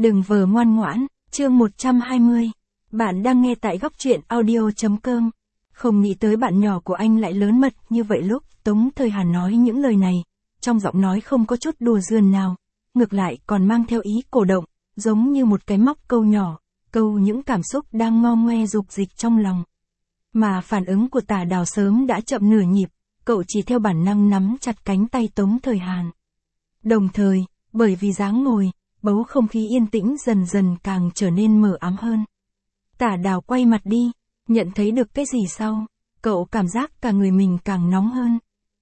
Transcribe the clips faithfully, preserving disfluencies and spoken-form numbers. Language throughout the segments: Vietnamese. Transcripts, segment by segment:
Đừng vờ ngoan ngoãn, chương một trăm hai mươi. Bạn đang nghe tại góc truyện audio.com. Không nghĩ tới bạn nhỏ của anh lại lớn mật như vậy lúc Tống Thời Hàn nói những lời này, trong giọng nói không có chút đùa giỡn nào, ngược lại còn mang theo ý cổ động, giống như một cái móc câu nhỏ, câu những cảm xúc đang ngo ngoe dục dịch trong lòng. Mà phản ứng của Tả Đào sớm đã chậm nửa nhịp, cậu chỉ theo bản năng nắm chặt cánh tay Tống Thời Hàn. Đồng thời, bởi vì dáng ngồi, bầu không khí yên tĩnh dần dần càng trở nên mờ ám hơn. Tả Đào quay mặt đi, nhận thấy được cái gì sau, cậu cảm giác cả người mình càng nóng hơn.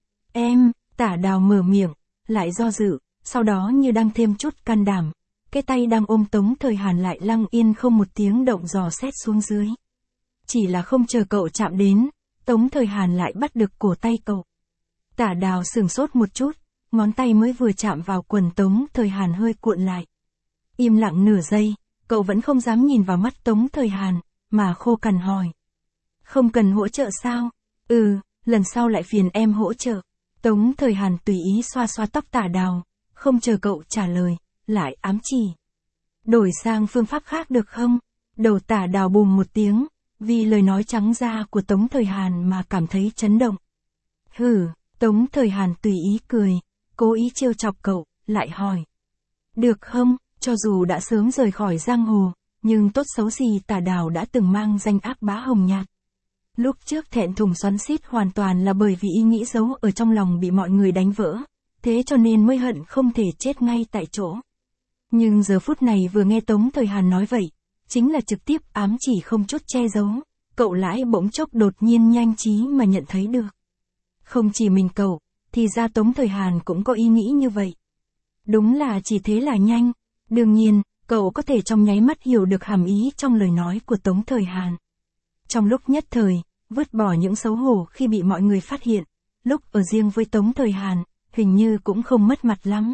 Em, Tả Đào mở miệng, lại do dự, sau đó như đang thêm chút can đảm, cái tay đang ôm Tống Thời Hàn lại lặng yên không một tiếng động dò xét xuống dưới. Chỉ là không chờ cậu chạm đến, Tống Thời Hàn lại bắt được cổ tay cậu. Tả Đào sửng sốt một chút, ngón tay mới vừa chạm vào quần Tống Thời Hàn hơi cuộn lại. Im lặng nửa giây, cậu vẫn không dám nhìn vào mắt Tống Thời Hàn, mà khô cằn hỏi. Không cần hỗ trợ sao? Ừ, lần sau lại phiền em hỗ trợ. Tống Thời Hàn tùy ý xoa xoa tóc Tả Đào, không chờ cậu trả lời, lại ám chỉ. Đổi sang phương pháp khác được không? Đầu Tả Đào bùm một tiếng, vì lời nói trắng ra của Tống Thời Hàn mà cảm thấy chấn động. Hừ, Tống Thời Hàn tùy ý cười, cố ý trêu chọc cậu, lại hỏi. Được không, cho dù đã sớm rời khỏi giang hồ, nhưng tốt xấu gì Tả Đào đã từng mang danh ác bá hồng nhạt. Lúc trước thẹn thùng xoắn xít hoàn toàn là bởi vì ý nghĩ giấu ở trong lòng bị mọi người đánh vỡ, thế cho nên mới hận không thể chết ngay tại chỗ. Nhưng giờ phút này vừa nghe Tống Thời Hàn nói vậy, chính là trực tiếp ám chỉ không chút che giấu, cậu lãi bỗng chốc đột nhiên nhanh trí mà nhận thấy được. Không chỉ mình cậu, thì ra Tống Thời Hàn cũng có ý nghĩ như vậy. Đúng là chỉ thế là nhanh, đương nhiên, cậu có thể trong nháy mắt hiểu được hàm ý trong lời nói của Tống Thời Hàn. Trong lúc nhất thời, vứt bỏ những xấu hổ khi bị mọi người phát hiện, lúc ở riêng với Tống Thời Hàn, hình như cũng không mất mặt lắm.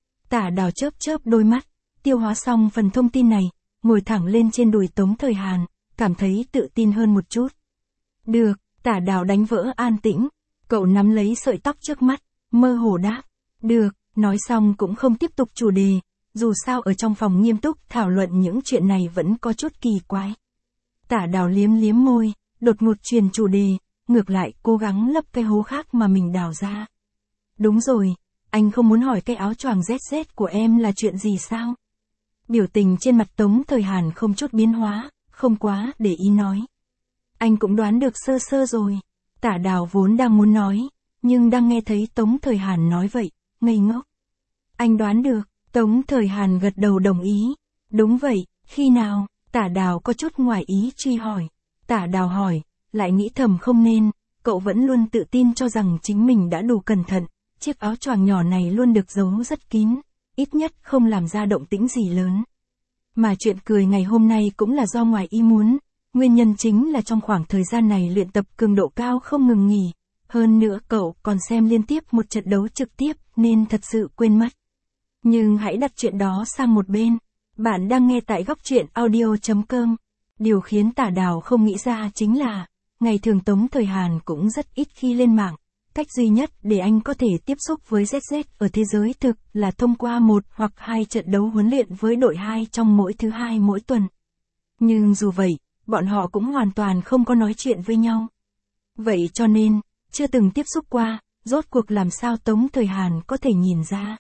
Tả Đào chớp chớp đôi mắt, tiêu hóa xong phần thông tin này, ngồi thẳng lên trên đùi Tống Thời Hàn, cảm thấy tự tin hơn một chút. Được, Tả Đào đánh vỡ an tĩnh, cậu nắm lấy sợi tóc trước mắt, mơ hồ đáp. Được, nói xong cũng không tiếp tục chủ đề, dù sao ở trong phòng nghiêm túc thảo luận những chuyện này vẫn có chút kỳ quái. Tả Đào liếm liếm môi, đột ngột truyền chủ đề, ngược lại cố gắng lấp cái hố khác mà mình đào ra. Đúng rồi, anh không muốn hỏi cái áo choàng rét rét của em là chuyện gì sao? Biểu tình trên mặt Tống Thời Hàn không chút biến hóa, không quá để ý nói. Anh cũng đoán được sơ sơ rồi. Tả Đào vốn đang muốn nói, nhưng đang nghe thấy Tống Thời Hàn nói vậy, ngây ngốc. Anh đoán được, Tống Thời Hàn gật đầu đồng ý. Đúng vậy, khi nào? Tả Đào có chút ngoài ý truy hỏi. Tả Đào hỏi, lại nghĩ thầm không nên, cậu vẫn luôn tự tin cho rằng chính mình đã đủ cẩn thận, chiếc áo choàng nhỏ này luôn được giấu rất kín, ít nhất không làm ra động tĩnh gì lớn. Mà chuyện cười ngày hôm nay cũng là do ngoài ý muốn, nguyên nhân chính là trong khoảng thời gian này luyện tập cường độ cao không ngừng nghỉ, hơn nữa cậu còn xem liên tiếp một trận đấu trực tiếp nên thật sự quên mất. Nhưng hãy đặt chuyện đó sang một bên, bạn đang nghe tại góc truyện audio.com. Điều khiến Tả Đào không nghĩ ra chính là, ngày thường Tống Thời Hàn cũng rất ít khi lên mạng, cách duy nhất để anh có thể tiếp xúc với zét zét ở thế giới thực là thông qua một hoặc hai trận đấu huấn luyện với đội hai trong mỗi thứ hai mỗi tuần. Nhưng dù vậy, bọn họ cũng hoàn toàn không có nói chuyện với nhau. Vậy cho nên, chưa từng tiếp xúc qua, rốt cuộc làm sao Tống Thời Hàn có thể nhìn ra.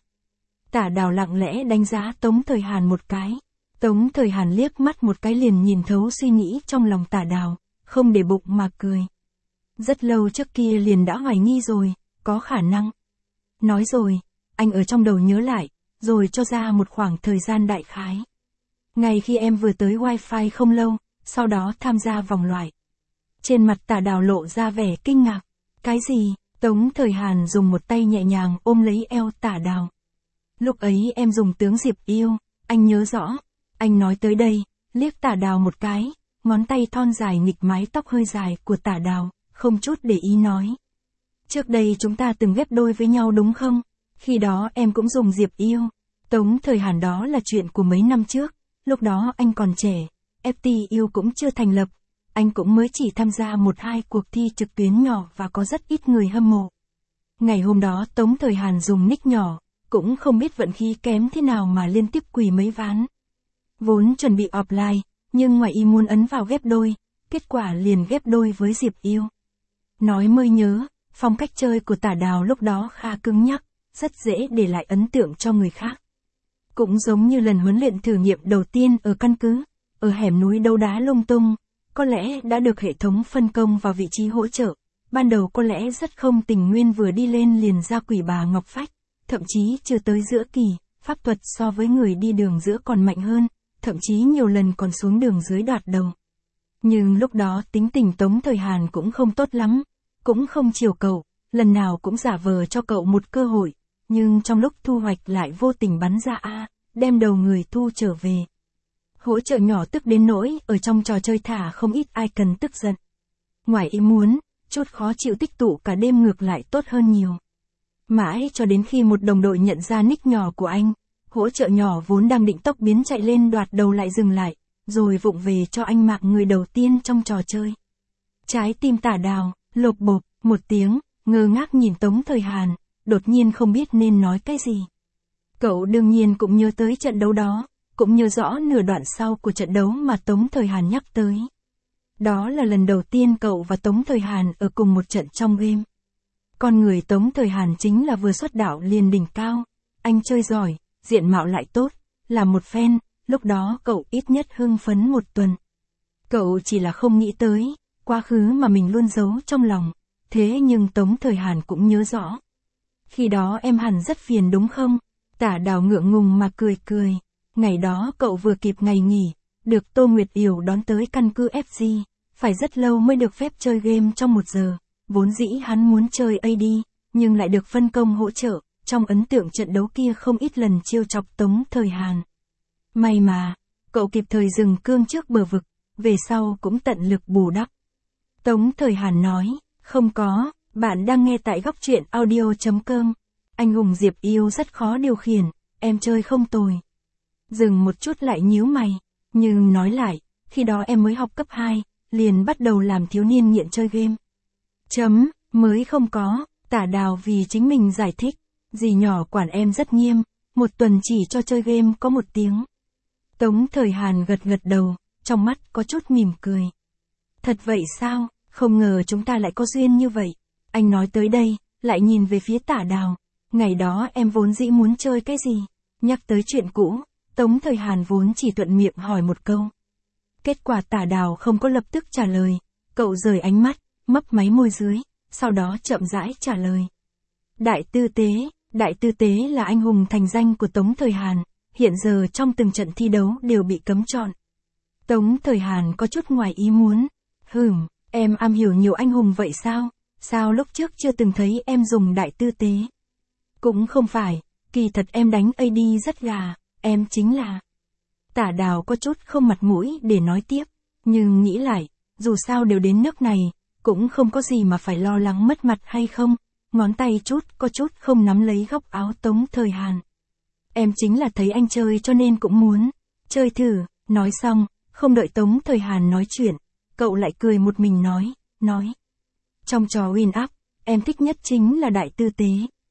Tả Đào lặng lẽ đánh giá Tống Thời Hàn một cái. Tống Thời Hàn liếc mắt một cái liền nhìn thấu suy nghĩ trong lòng Tả Đào, không để bụng mà cười. Rất lâu trước kia liền đã hoài nghi rồi, có khả năng. Nói rồi, anh ở trong đầu nhớ lại, rồi cho ra một khoảng thời gian đại khái. Ngày khi em vừa tới wifi không lâu, sau đó tham gia vòng loại. Trên mặt Tả Đào lộ ra vẻ kinh ngạc. Cái gì? Tống Thời Hàn dùng một tay nhẹ nhàng ôm lấy eo Tả Đào. Lúc ấy em dùng tướng Diệp Yêu, anh nhớ rõ. Anh nói tới đây, liếc Tả Đào một cái, ngón tay thon dài nghịch mái tóc hơi dài của Tả Đào, không chút để ý nói. Trước đây chúng ta từng ghép đôi với nhau đúng không? Khi đó em cũng dùng Diệp Yêu. Tống Thời Hàn đó là chuyện của mấy năm trước, lúc đó anh còn trẻ, ép tê yêu cũng chưa thành lập, anh cũng mới chỉ tham gia một hai cuộc thi trực tuyến nhỏ và có rất ít người hâm mộ. Ngày hôm đó Tống Thời Hàn dùng nick nhỏ, cũng không biết vận khí kém thế nào mà liên tiếp quỳ mấy ván. Vốn chuẩn bị offline, nhưng ngoài ý muốn ấn vào ghép đôi, kết quả liền ghép đôi với Diệp Yêu. Nói mới nhớ, phong cách chơi của Tả Đào lúc đó khá cứng nhắc, rất dễ để lại ấn tượng cho người khác. Cũng giống như lần huấn luyện thử nghiệm đầu tiên ở căn cứ, ở hẻm núi đấu đá lung tung, có lẽ đã được hệ thống phân công vào vị trí hỗ trợ. Ban đầu có lẽ rất không tình nguyên vừa đi lên liền ra quỷ bà Ngọc Phách, thậm chí chưa tới giữa kỳ, pháp thuật so với người đi đường giữa còn mạnh hơn, thậm chí nhiều lần còn xuống đường dưới đoạt đầu. Nhưng lúc đó tính tình Tống Thời Hàn cũng không tốt lắm, cũng không chiều cậu, lần nào cũng giả vờ cho cậu một cơ hội, nhưng trong lúc thu hoạch lại vô tình bắn ra A, đem đầu người thu trở về. Hỗ trợ nhỏ tức đến nỗi, ở trong trò chơi thả không ít ai cần tức giận. Ngoài ý muốn, chút khó chịu tích tụ cả đêm ngược lại tốt hơn nhiều. Mãi cho đến khi một đồng đội nhận ra nick nhỏ của anh, hỗ trợ nhỏ vốn đang định tốc biến chạy lên đoạt đầu lại dừng lại, rồi vụng về cho anh mạc người đầu tiên trong trò chơi. Trái tim Tả Đào, lộp bộp, một tiếng, ngơ ngác nhìn Tống Thời Hàn, đột nhiên không biết nên nói cái gì. Cậu đương nhiên cũng nhớ tới trận đấu đó, cũng nhớ rõ nửa đoạn sau của trận đấu mà Tống Thời Hàn nhắc tới. Đó là lần đầu tiên cậu và Tống Thời Hàn ở cùng một trận trong game. Con người Tống Thời Hàn chính là vừa xuất đạo liền đỉnh cao, anh chơi giỏi, diện mạo lại tốt, là một fan, lúc đó cậu ít nhất hưng phấn một tuần. Cậu chỉ là không nghĩ tới, quá khứ mà mình luôn giấu trong lòng, thế nhưng Tống Thời Hàn cũng nhớ rõ. Khi đó em hẳn rất phiền đúng không? Tả Đào ngượng ngùng mà cười cười, ngày đó cậu vừa kịp ngày nghỉ, được Tô Nguyệt Yểu đón tới căn cứ ép giê, phải rất lâu mới được phép chơi game trong một giờ, vốn dĩ hắn muốn chơi a đê, nhưng lại được phân công hỗ trợ, trong ấn tượng trận đấu kia không ít lần trêu chọc Tống Thời Hàn. May mà, cậu kịp thời dừng cương trước bờ vực, về sau cũng tận lực bù đắp. Tống Thời Hàn nói, không có, bạn đang nghe tại góc truyện audio chấm com. Anh hùng Diệp Yêu rất khó điều khiển, em chơi không tồi. Dừng một chút lại nhíu mày, nhưng nói lại, khi đó em mới học cấp hai, liền bắt đầu làm thiếu niên nghiện chơi game. Chấm, mới không có, Tả Đào vì chính mình giải thích, dì nhỏ quản em rất nghiêm, một tuần chỉ cho chơi game có một tiếng. Tống Thời Hàn gật gật đầu, trong mắt có chút mỉm cười. Thật vậy sao, không ngờ chúng ta lại có duyên như vậy. Anh nói tới đây, lại nhìn về phía Tả Đào, ngày đó em vốn dĩ muốn chơi cái gì? Nhắc tới chuyện cũ, Tống Thời Hàn vốn chỉ thuận miệng hỏi một câu. Kết quả Tả Đào không có lập tức trả lời, cậu rời ánh mắt, mấp máy môi dưới, sau đó chậm rãi trả lời. Đại Tư Tế, Đại Tư Tế là anh hùng thành danh của Tống Thời Hàn, hiện giờ trong từng trận thi đấu đều bị cấm chọn. Tống Thời Hàn có chút ngoài ý muốn, hừm, em am hiểu nhiều anh hùng vậy sao? Sao lúc trước chưa từng thấy em dùng Đại Tư Tế? Cũng không phải, kỳ thật em đánh a đê rất gà, em chính là... Tả Đào có chút không mặt mũi để nói tiếp, nhưng nghĩ lại, dù sao đều đến nước này, cũng không có gì mà phải lo lắng mất mặt hay không, ngón tay chút có chút không nắm lấy góc áo Tống Thời Hàn. Em chính là thấy anh chơi cho nên cũng muốn, chơi thử, nói xong, không đợi Tống Thời Hàn nói chuyện, cậu lại cười một mình nói, nói. Trong trò Win Up, em thích nhất chính là Đại Tư Tế.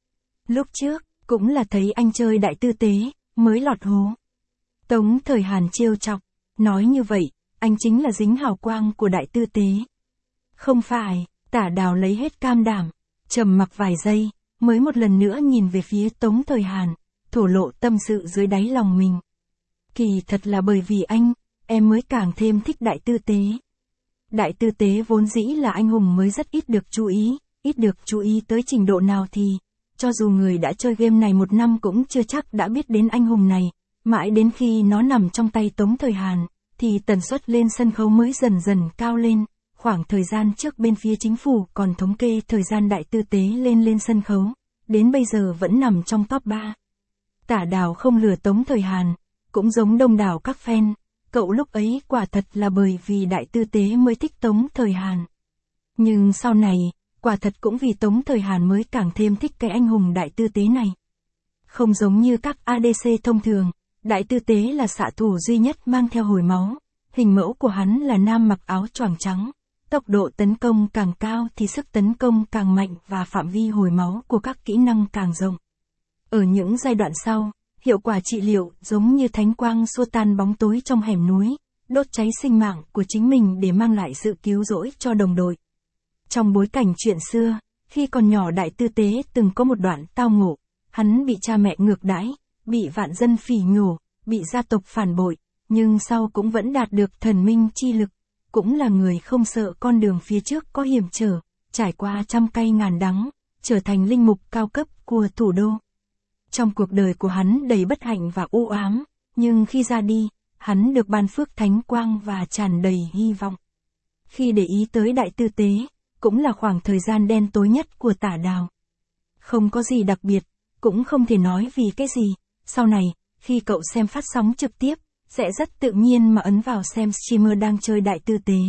Lúc trước, cũng là thấy anh chơi Đại Tư Tế, mới lọt hố. Tống Thời Hàn trêu chọc, nói như vậy, anh chính là dính hào quang của Đại Tư Tế. Không phải, Tả Đào lấy hết cam đảm, trầm mặc vài giây, mới một lần nữa nhìn về phía Tống Thời Hàn, thổ lộ tâm sự dưới đáy lòng mình. Kỳ thật là bởi vì anh, em mới càng thêm thích Đại Tư Tế. Đại Tư Tế vốn dĩ là anh hùng mới rất ít được chú ý, ít được chú ý tới trình độ nào thì, cho dù người đã chơi game này một năm cũng chưa chắc đã biết đến anh hùng này, mãi đến khi nó nằm trong tay Tống Thời Hàn, thì tần suất lên sân khấu mới dần dần cao lên. Khoảng thời gian trước bên phía chính phủ còn thống kê thời gian Đại Tư Tế lên lên sân khấu, đến bây giờ vẫn nằm trong top ba. Tả Đào không lừa Tống Thời Hàn, cũng giống đông đảo các fan, cậu lúc ấy quả thật là bởi vì Đại Tư Tế mới thích Tống Thời Hàn. Nhưng sau này, quả thật cũng vì Tống Thời Hàn mới càng thêm thích cái anh hùng Đại Tư Tế này. Không giống như các a đê xê thông thường, Đại Tư Tế là xạ thủ duy nhất mang theo hồi máu, hình mẫu của hắn là nam mặc áo choàng trắng. Tốc độ tấn công càng cao thì sức tấn công càng mạnh và phạm vi hồi máu của các kỹ năng càng rộng. Ở những giai đoạn sau, hiệu quả trị liệu giống như thánh quang xua tan bóng tối trong hẻm núi, đốt cháy sinh mạng của chính mình để mang lại sự cứu rỗi cho đồng đội. Trong bối cảnh chuyện xưa, khi còn nhỏ Đại Tư Tế từng có một đoạn tao ngộ, hắn bị cha mẹ ngược đãi, bị vạn dân phỉ nhổ, bị gia tộc phản bội, nhưng sau cũng vẫn đạt được thần minh chi lực, cũng là người không sợ con đường phía trước có hiểm trở, trải qua trăm cay ngàn đắng, trở thành linh mục cao cấp của thủ đô. Trong cuộc đời của hắn đầy bất hạnh và u ám, nhưng khi ra đi, hắn được ban phước thánh quang và tràn đầy hy vọng. Khi để ý tới Đại Tư Tế, cũng là khoảng thời gian đen tối nhất của Tả Đào. Không có gì đặc biệt, cũng không thể nói vì cái gì, sau này, khi cậu xem phát sóng trực tiếp, sẽ rất tự nhiên mà ấn vào xem streamer đang chơi Đại Tư Tế.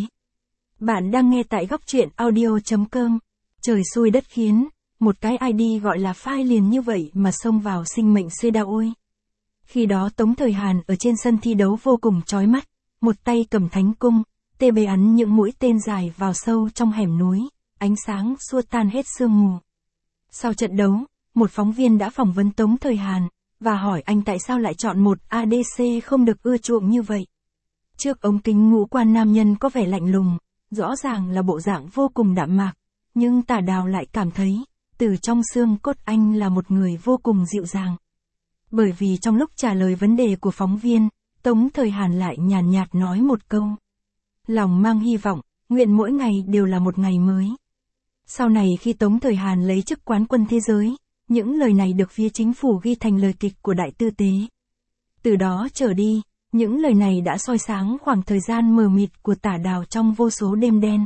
Bạn đang nghe tại góc truyện audio chấm com. Trời xui đất khiến, một cái i đê gọi là file liền như vậy mà xông vào sinh mệnh xê đa ôi. Khi đó Tống Thời Hàn ở trên sân thi đấu vô cùng chói mắt, một tay cầm thánh cung, tê bê ắn những mũi tên dài vào sâu trong hẻm núi, ánh sáng xua tan hết sương mù. Sau trận đấu, một phóng viên đã phỏng vấn Tống Thời Hàn, và hỏi anh tại sao lại chọn một a đê xê không được ưa chuộng như vậy. Trước ống kính ngũ quan nam nhân có vẻ lạnh lùng, rõ ràng là bộ dạng vô cùng đạm mạc, nhưng Tả Đào lại cảm thấy, từ trong xương cốt anh là một người vô cùng dịu dàng. Bởi vì trong lúc trả lời vấn đề của phóng viên, Tống Thời Hàn lại nhàn nhạt nói một câu. Lòng mang hy vọng, nguyện mỗi ngày đều là một ngày mới. Sau này khi Tống Thời Hàn lấy chức quán quân thế giới, những lời này được phía chính phủ ghi thành lời kịch của Đại Tư Tế. Từ đó trở đi, những lời này đã soi sáng khoảng thời gian mờ mịt của Tả Đào trong vô số đêm đen.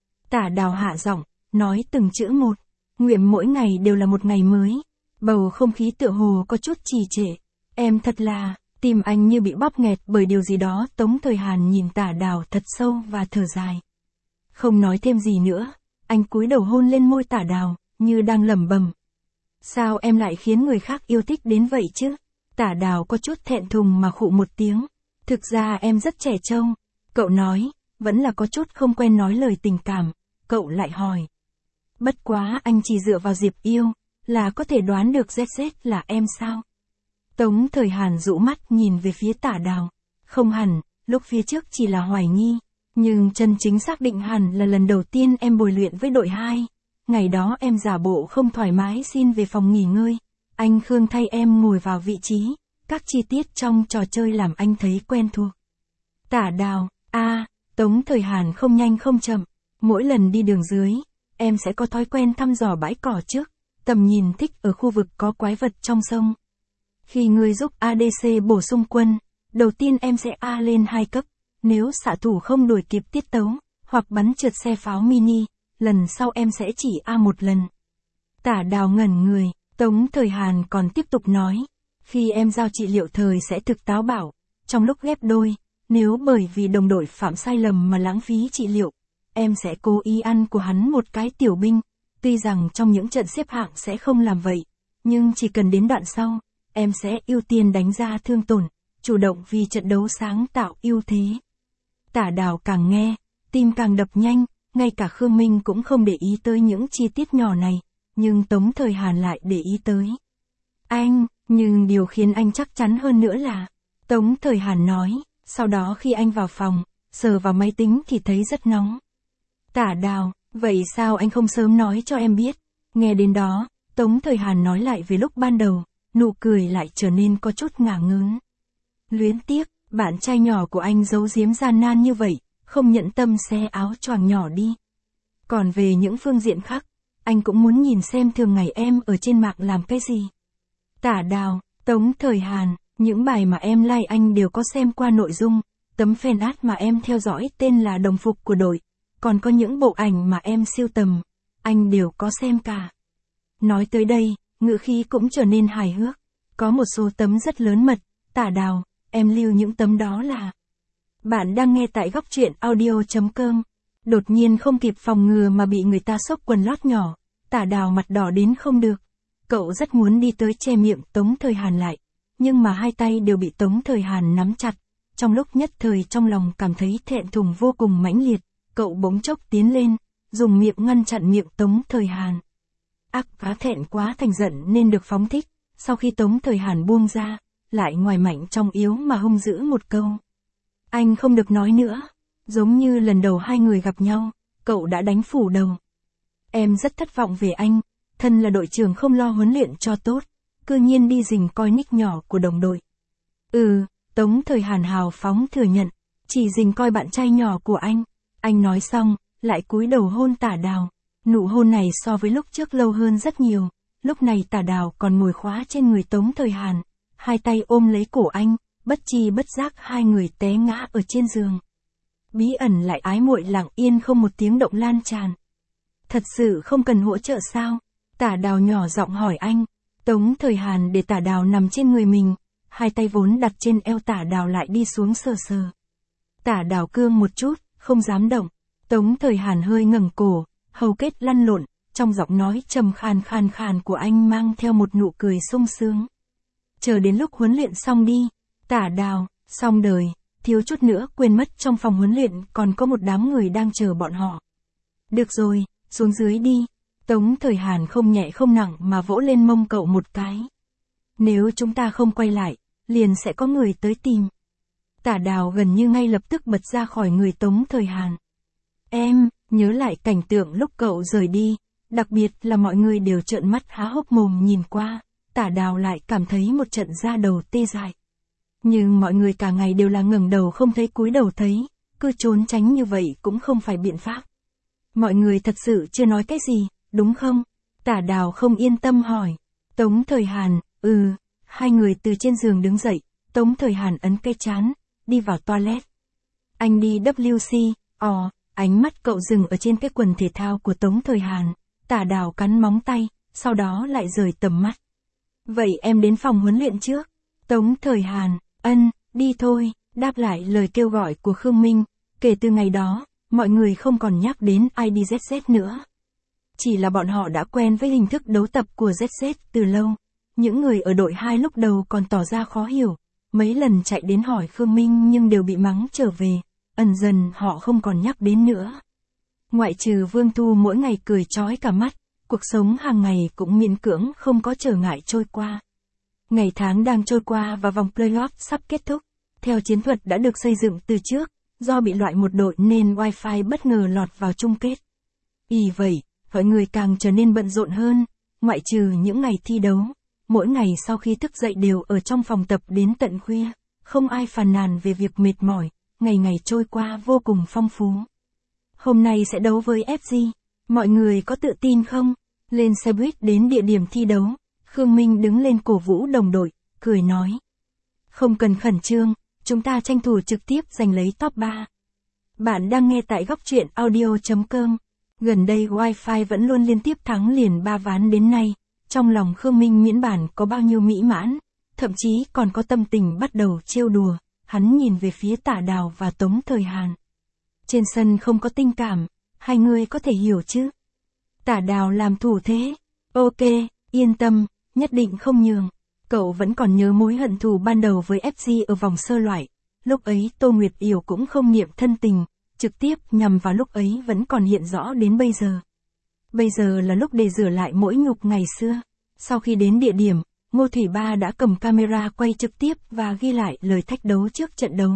Tả Đào hạ giọng, nói từng chữ một, nguyện mỗi ngày đều là một ngày mới. Bầu không khí tựa hồ có chút trì trệ. Em thật là, tim anh như bị bóp nghẹt bởi điều gì đó. Tống Thời Hàn nhìn Tả Đào thật sâu và thở dài. Không nói thêm gì nữa, anh cúi đầu hôn lên môi Tả Đào, như đang lẩm bẩm. Sao em lại khiến người khác yêu thích đến vậy chứ? Tả Đào có chút thẹn thùng mà khụ một tiếng. Thực ra em rất trẻ trâu. Cậu nói, vẫn là có chút không quen nói lời tình cảm. Cậu lại hỏi. Bất quá anh chỉ dựa vào Diệp Yêu, là có thể đoán được Z Z là em sao? Tống Thời Hàn dụ mắt nhìn về phía Tả Đào. Không hẳn, lúc phía trước chỉ là hoài nghi. Nhưng chân chính xác định hẳn là lần đầu tiên em bồi luyện với đội hai. Ngày đó em giả bộ không thoải mái xin về phòng nghỉ ngơi. Anh Khương thay em ngồi vào vị trí. Các chi tiết trong trò chơi làm anh thấy quen thuộc. Tả Đào, a à, Tống Thời Hàn không nhanh không chậm. Mỗi lần đi đường dưới, em sẽ có thói quen thăm dò bãi cỏ trước. Tầm nhìn thích ở khu vực có quái vật trong sông. Khi ngươi giúp a đê xê bổ sung quân, đầu tiên em sẽ A lên hai cấp. Nếu xạ thủ không đuổi kịp tiết tấu, hoặc bắn trượt xe pháo mini, lần sau em sẽ chỉ A một lần. Tả Đào ngẩn người, Tống Thời Hàn còn tiếp tục nói. Khi em giao trị liệu thời sẽ thực táo bảo, trong lúc ghép đôi, nếu bởi vì đồng đội phạm sai lầm mà lãng phí trị liệu, em sẽ cố ý ăn của hắn một cái tiểu binh. Tuy rằng trong những trận xếp hạng sẽ không làm vậy, nhưng chỉ cần đến đoạn sau, em sẽ ưu tiên đánh ra thương tổn, chủ động vì trận đấu sáng tạo ưu thế. Tả Đào càng nghe, tim càng đập nhanh, ngay cả Khương Minh cũng không để ý tới những chi tiết nhỏ này, nhưng Tống Thời Hàn lại để ý tới. Anh, nhưng điều khiến anh chắc chắn hơn nữa là, Tống Thời Hàn nói, sau đó khi anh vào phòng, sờ vào máy tính thì thấy rất nóng. Tả Đào, vậy sao anh không sớm nói cho em biết? Nghe đến đó, Tống Thời Hàn nói lại về lúc ban đầu, nụ cười lại trở nên có chút ngả ngớn. Luyến tiếc, bạn trai nhỏ của anh giấu giếm gian nan như vậy, không nhẫn tâm xé áo choàng nhỏ đi. Còn về những phương diện khác, anh cũng muốn nhìn xem thường ngày em ở trên mạng làm cái gì. Tả Đào, Tống Thời Hàn, những bài mà em like anh đều có xem qua nội dung, tấm fan art mà em theo dõi tên là đồng phục của đội, còn có những bộ ảnh mà em sưu tầm, anh đều có xem cả. Nói tới đây, ngữ khí cũng trở nên hài hước, có một số tấm rất lớn mật. Tả Đào, em lưu những tấm đó là... Bạn đang nghe tại góc truyện audio chấm com. Đột nhiên không kịp phòng ngừa mà bị người ta xốc quần lót nhỏ, Tả Đào mặt đỏ đến không được. Cậu rất muốn đi tới che miệng Tống Thời Hàn lại, nhưng mà hai tay đều bị Tống Thời Hàn nắm chặt. Trong lúc nhất thời trong lòng cảm thấy thẹn thùng vô cùng mãnh liệt, cậu bỗng chốc tiến lên, dùng miệng ngăn chặn miệng Tống Thời Hàn. Ác cá thẹn quá thành giận nên được phóng thích, sau khi Tống Thời Hàn buông ra, lại ngoài mạnh trong yếu mà hung dữ một câu. Anh không được nói nữa. Giống như lần đầu hai người gặp nhau, cậu đã đánh phủ đầu. Em rất thất vọng về anh, thân là đội trưởng không lo huấn luyện cho tốt, cư nhiên đi rình coi nick nhỏ của đồng đội. Ừ, Tống Thời Hàn hào phóng thừa nhận, chỉ rình coi bạn trai nhỏ của anh. Anh nói xong, lại cúi đầu hôn Tả Đào. Nụ hôn này so với lúc trước lâu hơn rất nhiều, lúc này Tả Đào còn ngồi khóa trên người Tống Thời Hàn, hai tay ôm lấy cổ anh, bất chi bất giác hai người té ngã ở trên giường. Bí ẩn lại ái muội lặng yên không một tiếng động lan tràn. Thật sự không cần hỗ trợ sao? Tả Đào nhỏ giọng hỏi anh. Tống Thời Hàn để Tả Đào nằm trên người mình, hai tay vốn đặt trên eo Tả Đào lại đi xuống sờ sờ. Tả Đào cương một chút, không dám động. Tống Thời Hàn hơi ngẩng cổ, hầu kết lăn lộn, trong giọng nói trầm khàn khàn khàn của anh mang theo một nụ cười sung sướng. Chờ đến lúc huấn luyện xong đi. Tả Đào, xong đời, thiếu chút nữa quên mất trong phòng huấn luyện còn có một đám người đang chờ bọn họ. Được rồi, xuống dưới đi. Tống Thời Hàn không nhẹ không nặng mà vỗ lên mông cậu một cái. Nếu chúng ta không quay lại, liền sẽ có người tới tìm. Tả Đào gần như ngay lập tức bật ra khỏi người Tống Thời Hàn. Em, nhớ lại cảnh tượng lúc cậu rời đi, đặc biệt là mọi người đều trợn mắt há hốc mồm nhìn qua, Tả Đào lại cảm thấy một trận da đầu tê dại. Nhưng mọi người cả ngày đều là ngẩng đầu không thấy cúi đầu thấy, cứ trốn tránh như vậy cũng không phải biện pháp. Mọi người thật sự chưa nói cái gì, đúng không? Tả Đào không yên tâm hỏi. Tống Thời Hàn, ừ, hai người từ trên giường đứng dậy, Tống Thời Hàn ấn cái trán, đi vào toilet. Anh đi W C, ồ, ánh mắt cậu dừng ở trên cái quần thể thao của Tống Thời Hàn, Tả Đào cắn móng tay, sau đó lại rời tầm mắt. Vậy em đến phòng huấn luyện trước. Tống Thời Hàn, ân, đi thôi, đáp lại lời kêu gọi của Khương Minh, kể từ ngày đó, mọi người không còn nhắc đến i đê Z Z nữa. Chỉ là bọn họ đã quen với hình thức đấu tập của Z Z từ lâu. Những người ở đội hai lúc đầu còn tỏ ra khó hiểu, mấy lần chạy đến hỏi Khương Minh nhưng đều bị mắng trở về, ẩn dần họ không còn nhắc đến nữa. Ngoại trừ Vương Thu mỗi ngày cười chói cả mắt, cuộc sống hàng ngày cũng miễn cưỡng không có trở ngại trôi qua. Ngày tháng đang trôi qua và vòng playoff sắp kết thúc. Theo chiến thuật đã được xây dựng từ trước, do bị loại một đội nên Wi-Fi bất ngờ lọt vào chung kết. Vì vậy, mọi người càng trở nên bận rộn hơn, ngoại trừ những ngày thi đấu. Mỗi ngày sau khi thức dậy đều ở trong phòng tập đến tận khuya, không ai phàn nàn về việc mệt mỏi, ngày ngày trôi qua vô cùng phong phú. Hôm nay sẽ đấu với ép giê, mọi người có tự tin không? Lên xe buýt đến địa điểm thi đấu, Khương Minh đứng lên cổ vũ đồng đội, cười nói. Không cần khẩn trương, chúng ta tranh thủ trực tiếp giành lấy top ba. Bạn đang nghe tại góc truyện audio chấm com. Gần đây Wi-Fi vẫn luôn liên tiếp thắng liền ba ván đến nay. Trong lòng Khương Minh miễn bản có bao nhiêu mỹ mãn, thậm chí còn có tâm tình bắt đầu trêu đùa, hắn nhìn về phía Tả Đào và Tống Thời Hàn. Trên sân không có tình cảm, hai người có thể hiểu chứ? Tả Đào làm thủ thế. Ok, yên tâm, nhất định không nhường. Cậu vẫn còn nhớ mối hận thù ban đầu với ép giê ở vòng sơ loại. Lúc ấy Tô Nguyệt Yểu cũng không niệm thân tình, trực tiếp nhằm vào lúc ấy vẫn còn hiện rõ đến bây giờ. Bây giờ là lúc để rửa lại mỗi nhục ngày xưa. Sau khi đến địa điểm, Ngô Thủy Ba đã cầm camera quay trực tiếp và ghi lại lời thách đấu trước trận đấu.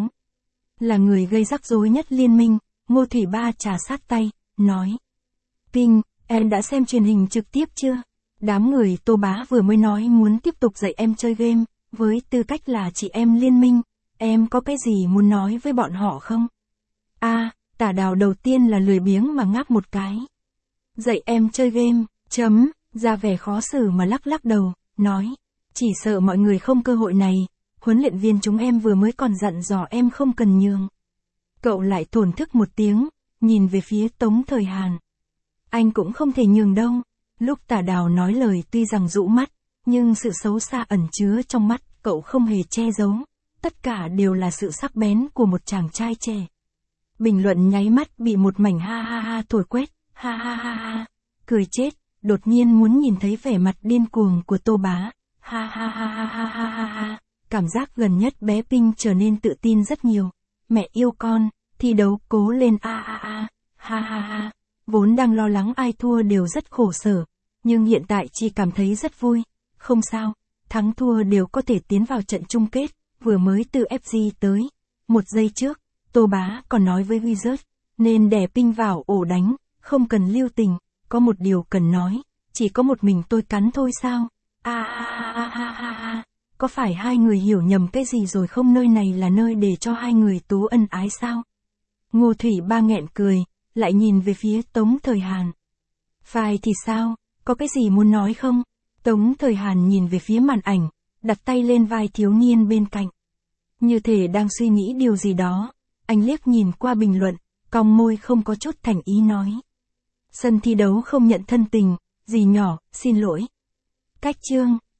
Là người gây rắc rối nhất liên minh, Ngô Thủy Ba trà sát tay, nói. Kinh, em đã xem truyền hình trực tiếp chưa? Đám người Tô Bá vừa mới nói muốn tiếp tục dạy em chơi game, với tư cách là chị em liên minh, em có cái gì muốn nói với bọn họ không? A, à, Tả Đào đầu tiên là lười biếng mà ngáp một cái. Dạy em chơi game, chấm, ra vẻ khó xử mà lắc lắc đầu, nói. Chỉ sợ mọi người không cơ hội này, huấn luyện viên chúng em vừa mới còn dặn dò em không cần nhường. Cậu lại thổn thức một tiếng, nhìn về phía Tống Thời Hàn. Anh cũng không thể nhường đâu. Lúc Tả Đào nói lời tuy rằng rũ mắt, nhưng sự xấu xa ẩn chứa trong mắt cậu không hề che giấu. Tất cả đều là sự sắc bén của một chàng trai trẻ. Bình luận nháy mắt bị một mảnh ha ha ha thổi quét, ha ha ha ha, cười chết, đột nhiên muốn nhìn thấy vẻ mặt điên cuồng của Tô Bá, ha ha ha ha ha ha ha ha, cảm giác gần nhất bé Pinh trở nên tự tin rất nhiều, mẹ yêu con, thi đấu cố lên a a a, ha ha ha, vốn đang lo lắng ai thua đều rất khổ sở, nhưng hiện tại chỉ cảm thấy rất vui, không sao, thắng thua đều có thể tiến vào trận chung kết, vừa mới từ ép giê tới. Một giây trước, Tô Bá còn nói với Wizard, nên đè Ping vào ổ đánh, không cần lưu tình, có một điều cần nói, chỉ có một mình tôi cắn thôi sao? A a a a a a, có phải hai người hiểu nhầm cái gì rồi không? Nơi này là nơi để cho hai người tú ân ái sao? Ngô Thủy Ba nghẹn cười, lại nhìn về phía Tống Thời Hàn. Phải thì sao, có cái gì muốn nói không? Tống Thời Hàn nhìn về phía màn ảnh, đặt tay lên vai thiếu niên bên cạnh. Như thể đang suy nghĩ điều gì đó, anh liếc nhìn qua bình luận, cong môi không có chút thành ý nói. Sân thi đấu không nhận thân tình, dì nhỏ, xin lỗi. Cách chương.